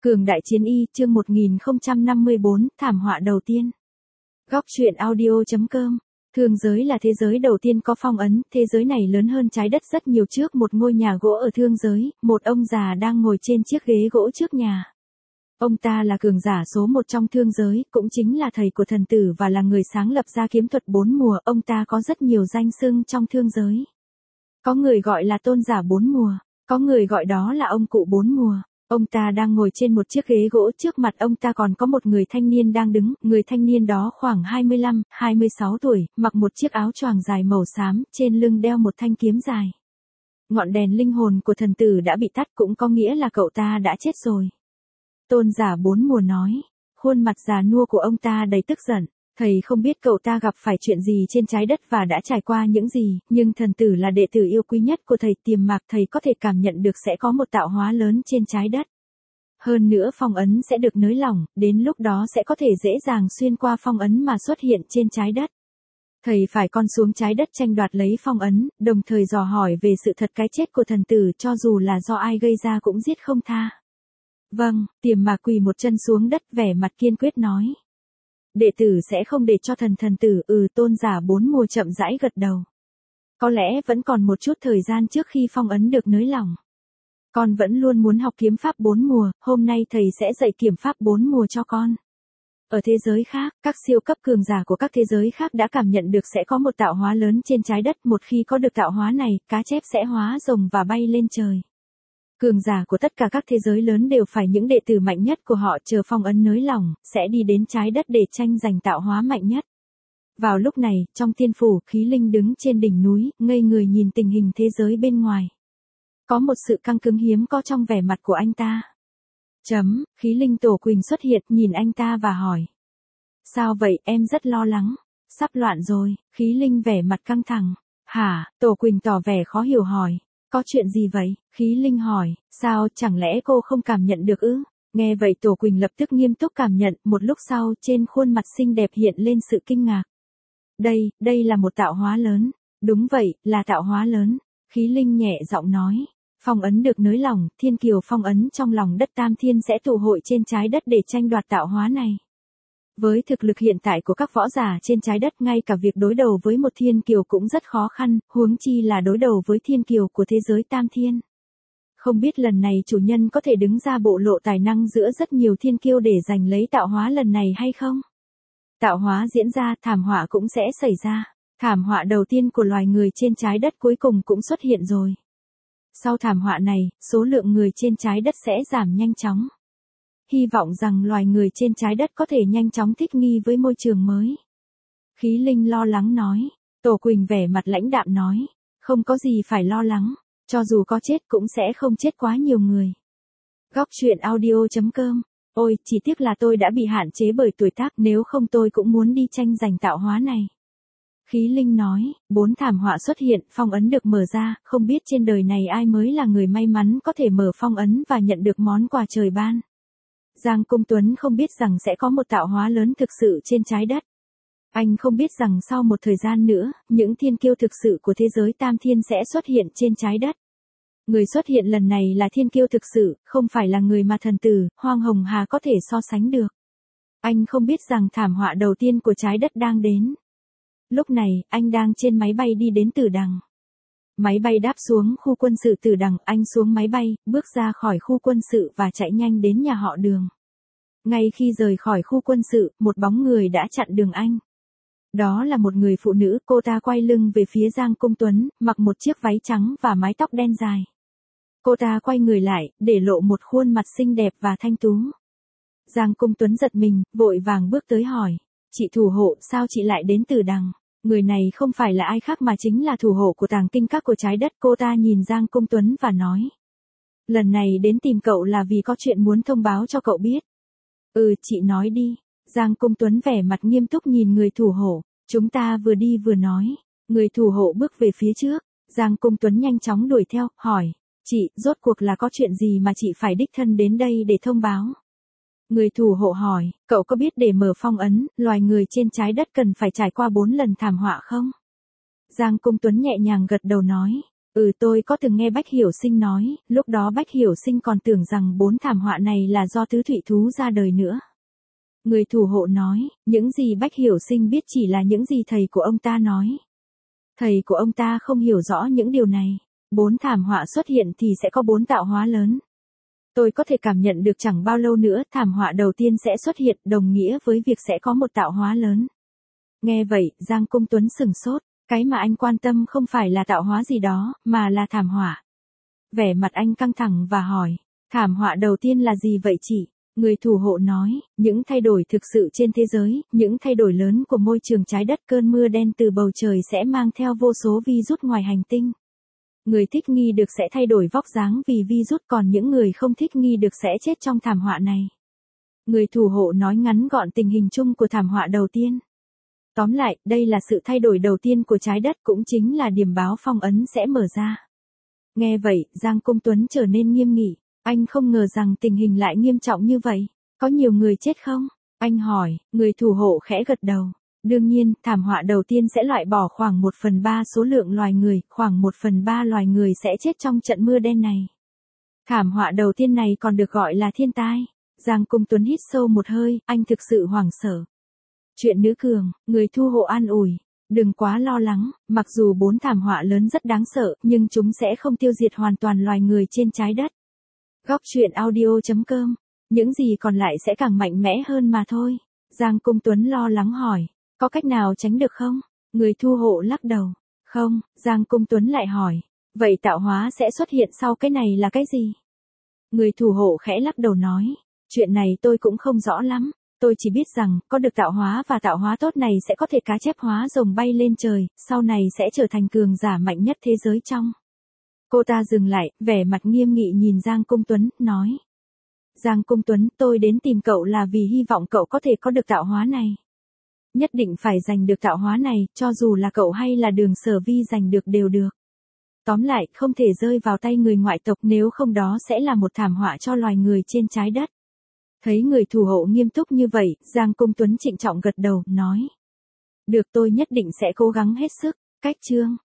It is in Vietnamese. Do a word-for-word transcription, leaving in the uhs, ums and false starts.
Cường đại chiến y, chương một nghìn không trăm năm mươi bốn, thảm họa đầu tiên. Góc truyện audio chấm com. Thương giới là thế giới đầu tiên có phong ấn, thế giới này lớn hơn trái đất rất nhiều. Trước một ngôi nhà gỗ ở thương giới, một ông già đang ngồi trên chiếc ghế gỗ trước nhà. Ông ta là cường giả số một trong thương giới, cũng chính là thầy của thần tử và là người sáng lập ra kiếm thuật bốn mùa. Ông ta có rất nhiều danh xưng trong thương giới. Có người gọi là tôn giả bốn mùa, có người gọi đó là ông cụ bốn mùa. Ông ta đang ngồi trên một chiếc ghế gỗ, trước mặt ông ta còn có một người thanh niên đang đứng, người thanh niên đó khoảng hai mươi lăm, hai mươi sáu tuổi, mặc một chiếc áo choàng dài màu xám, trên lưng đeo một thanh kiếm dài. Ngọn đèn linh hồn của thần tử đã bị tắt, cũng có nghĩa là cậu ta đã chết rồi. Tôn giả bốn mùa nói, khuôn mặt già nua của ông ta đầy tức giận. Thầy không biết cậu ta gặp phải chuyện gì trên trái đất và đã trải qua những gì, nhưng thần tử là đệ tử yêu quý nhất của thầy, tiềm mạc thầy có thể cảm nhận được sẽ có một tạo hóa lớn trên trái đất. Hơn nữa phong ấn sẽ được nới lỏng, đến lúc đó sẽ có thể dễ dàng xuyên qua phong ấn mà xuất hiện trên trái đất. Thầy phải con xuống trái đất tranh đoạt lấy phong ấn, đồng thời dò hỏi về sự thật cái chết của thần tử, cho dù là do ai gây ra cũng giết không tha. Vâng, tiềm mạc quỳ một chân xuống đất, vẻ mặt kiên quyết nói. Đệ tử sẽ không để cho thần thần tử. Ừ, tôn giả bốn mùa chậm rãi gật đầu. Có lẽ vẫn còn một chút thời gian trước khi phong ấn được nới lỏng. Con vẫn luôn muốn học kiếm pháp bốn mùa, hôm nay thầy sẽ dạy kiếm pháp bốn mùa cho con. Ở thế giới khác, các siêu cấp cường giả của các thế giới khác đã cảm nhận được sẽ có một tạo hóa lớn trên trái đất, một khi có được tạo hóa này, cá chép sẽ hóa rồng và bay lên trời. Cường giả của tất cả các thế giới lớn đều phải những đệ tử mạnh nhất của họ, chờ phong ấn nới lỏng, sẽ đi đến trái đất để tranh giành tạo hóa mạnh nhất. Vào lúc này, trong tiên phủ, Khí Linh đứng trên đỉnh núi, ngây người nhìn tình hình thế giới bên ngoài. Có một sự căng cứng hiếm có trong vẻ mặt của anh ta. Chấm, Khí Linh Tổ Quỳnh xuất hiện, nhìn anh ta và hỏi. Sao vậy, em rất lo lắng. Sắp loạn rồi. Khí Linh vẻ mặt căng thẳng. Hả, Tổ Quỳnh tỏ vẻ khó hiểu hỏi. Có chuyện gì vậy? Khí Linh hỏi, sao, chẳng lẽ cô không cảm nhận được ư? Nghe vậy Tổ Quỳnh lập tức nghiêm túc cảm nhận, một lúc sau trên khuôn mặt xinh đẹp hiện lên sự kinh ngạc. Đây, đây là một tạo hóa lớn. Đúng vậy, là tạo hóa lớn. Khí Linh nhẹ giọng nói. Phong ấn được nới lỏng, thiên kiều phong ấn trong lòng đất Tam Thiên sẽ tụ hội trên trái đất để tranh đoạt tạo hóa này. Với thực lực hiện tại của các võ giả trên trái đất, ngay cả việc đối đầu với một thiên kiều cũng rất khó khăn, huống chi là đối đầu với thiên kiều của thế giới Tam Thiên. Không biết lần này chủ nhân có thể đứng ra bộ lộ tài năng giữa rất nhiều thiên kiêu để giành lấy tạo hóa lần này hay không? Tạo hóa diễn ra, thảm họa cũng sẽ xảy ra. Thảm họa đầu tiên của loài người trên trái đất cuối cùng cũng xuất hiện rồi. Sau thảm họa này, số lượng người trên trái đất sẽ giảm nhanh chóng. Hy vọng rằng loài người trên trái đất có thể nhanh chóng thích nghi với môi trường mới. Khí Linh lo lắng nói. Tổ Quỳnh vẻ mặt lãnh đạm nói. Không có gì phải lo lắng. Cho dù có chết cũng sẽ không chết quá nhiều người. Góc truyện audio chấm com. Ôi, chỉ tiếc là tôi đã bị hạn chế bởi tuổi tác, nếu không tôi cũng muốn đi tranh giành tạo hóa này. Khí Linh nói, bốn thảm họa xuất hiện, phong ấn được mở ra, không biết trên đời này ai mới là người may mắn có thể mở phong ấn và nhận được món quà trời ban. Giang Cung Tuấn không biết rằng sẽ có một tạo hóa lớn thực sự trên trái đất. Anh không biết rằng sau một thời gian nữa, những thiên kiêu thực sự của thế giới Tam Thiên sẽ xuất hiện trên trái đất. Người xuất hiện lần này là thiên kiêu thực sự, không phải là người mà thần tử, Hoang Hồng Hà có thể so sánh được. Anh không biết rằng thảm họa đầu tiên của trái đất đang đến. Lúc này, anh đang trên máy bay đi đến Tử Đằng. Máy bay đáp xuống khu quân sự Tử Đằng, anh xuống máy bay, bước ra khỏi khu quân sự và chạy nhanh đến nhà họ Đường. Ngay khi rời khỏi khu quân sự, một bóng người đã chặn đường anh. Đó là một người phụ nữ, cô ta quay lưng về phía Giang Cung Tuấn, mặc một chiếc váy trắng và mái tóc đen dài. Cô ta quay người lại, để lộ một khuôn mặt xinh đẹp và thanh tú. Giang Cung Tuấn giật mình, vội vàng bước tới hỏi. Chị thủ hộ, sao chị lại đến Tử Đằng? Người này không phải là ai khác mà chính là thủ hộ của tàng kinh các của trái đất. Cô ta nhìn Giang Cung Tuấn và nói. Lần này đến tìm cậu là vì có chuyện muốn thông báo cho cậu biết. Ừ, chị nói đi. Giang Cung Tuấn vẻ mặt nghiêm túc nhìn người thủ hộ. Chúng ta vừa đi vừa nói. Người thủ hộ bước về phía trước. Giang Cung Tuấn nhanh chóng đuổi theo, hỏi. Chị, rốt cuộc là có chuyện gì mà chị phải đích thân đến đây để thông báo? Người thủ hộ hỏi, cậu có biết để mở phong ấn, loài người trên trái đất cần phải trải qua bốn lần thảm họa không? Giang Cung Tuấn nhẹ nhàng gật đầu nói. Ừ, tôi có từng nghe Bách Hiểu Sinh nói, lúc đó Bách Hiểu Sinh còn tưởng rằng bốn thảm họa này là do tứ thụy thú ra đời nữa. Người thủ hộ nói, những gì Bách Hiểu Sinh biết chỉ là những gì thầy của ông ta nói. Thầy của ông ta không hiểu rõ những điều này. Bốn thảm họa xuất hiện thì sẽ có bốn tạo hóa lớn. Tôi có thể cảm nhận được chẳng bao lâu nữa thảm họa đầu tiên sẽ xuất hiện, đồng nghĩa với việc sẽ có một tạo hóa lớn. Nghe vậy, Giang Cung Tuấn sửng sốt, cái mà anh quan tâm không phải là tạo hóa gì đó, mà là thảm họa. Vẻ mặt anh căng thẳng và hỏi, thảm họa đầu tiên là gì vậy chị? Người thủ hộ nói, những thay đổi thực sự trên thế giới, những thay đổi lớn của môi trường trái đất, cơn mưa đen từ bầu trời sẽ mang theo vô số virus ngoài hành tinh. Người thích nghi được sẽ thay đổi vóc dáng vì virus, còn những người không thích nghi được sẽ chết trong thảm họa này. Người thủ hộ nói ngắn gọn tình hình chung của thảm họa đầu tiên. Tóm lại, đây là sự thay đổi đầu tiên của trái đất, cũng chính là điểm báo phong ấn sẽ mở ra. Nghe vậy, Giang Cung Tuấn trở nên nghiêm nghị. Anh không ngờ rằng tình hình lại nghiêm trọng như vậy. Có nhiều người chết không? Anh hỏi, người thủ hộ khẽ gật đầu. Đương nhiên, thảm họa đầu tiên sẽ loại bỏ khoảng một phần ba số lượng loài người, khoảng một phần ba loài người sẽ chết trong trận mưa đen này. Thảm họa đầu tiên này còn được gọi là thiên tai. Giang Cung Tuấn hít sâu một hơi, anh thực sự hoảng sợ. Chuyện nữ cường, người thu hộ an ủi. Đừng quá lo lắng, mặc dù bốn thảm họa lớn rất đáng sợ, nhưng chúng sẽ không tiêu diệt hoàn toàn loài người trên trái đất. Góc truyện audio chấm com. Những gì còn lại sẽ càng mạnh mẽ hơn mà thôi. Giang Cung Tuấn lo lắng hỏi. Có cách nào tránh được không? Người thu hộ lắc đầu. Không, Giang Cung Tuấn lại hỏi. Vậy tạo hóa sẽ xuất hiện sau cái này là cái gì? Người thủ hộ khẽ lắc đầu nói. Chuyện này tôi cũng không rõ lắm. Tôi chỉ biết rằng, có được tạo hóa và tạo hóa tốt này sẽ có thể cá chép hóa rồng bay lên trời, sau này sẽ trở thành cường giả mạnh nhất thế giới trong. Cô ta dừng lại, vẻ mặt nghiêm nghị nhìn Giang Cung Tuấn, nói. Giang Cung Tuấn, tôi đến tìm cậu là vì hy vọng cậu có thể có được tạo hóa này. Nhất định phải giành được tạo hóa này, cho dù là cậu hay là Đường Sở Vi giành được đều được. Tóm lại, không thể rơi vào tay người ngoại tộc, nếu không đó sẽ là một thảm họa cho loài người trên trái đất. Thấy người thủ hộ nghiêm túc như vậy, Giang Cung Tuấn trịnh trọng gật đầu, nói. Được, tôi nhất định sẽ cố gắng hết sức. Cách chương.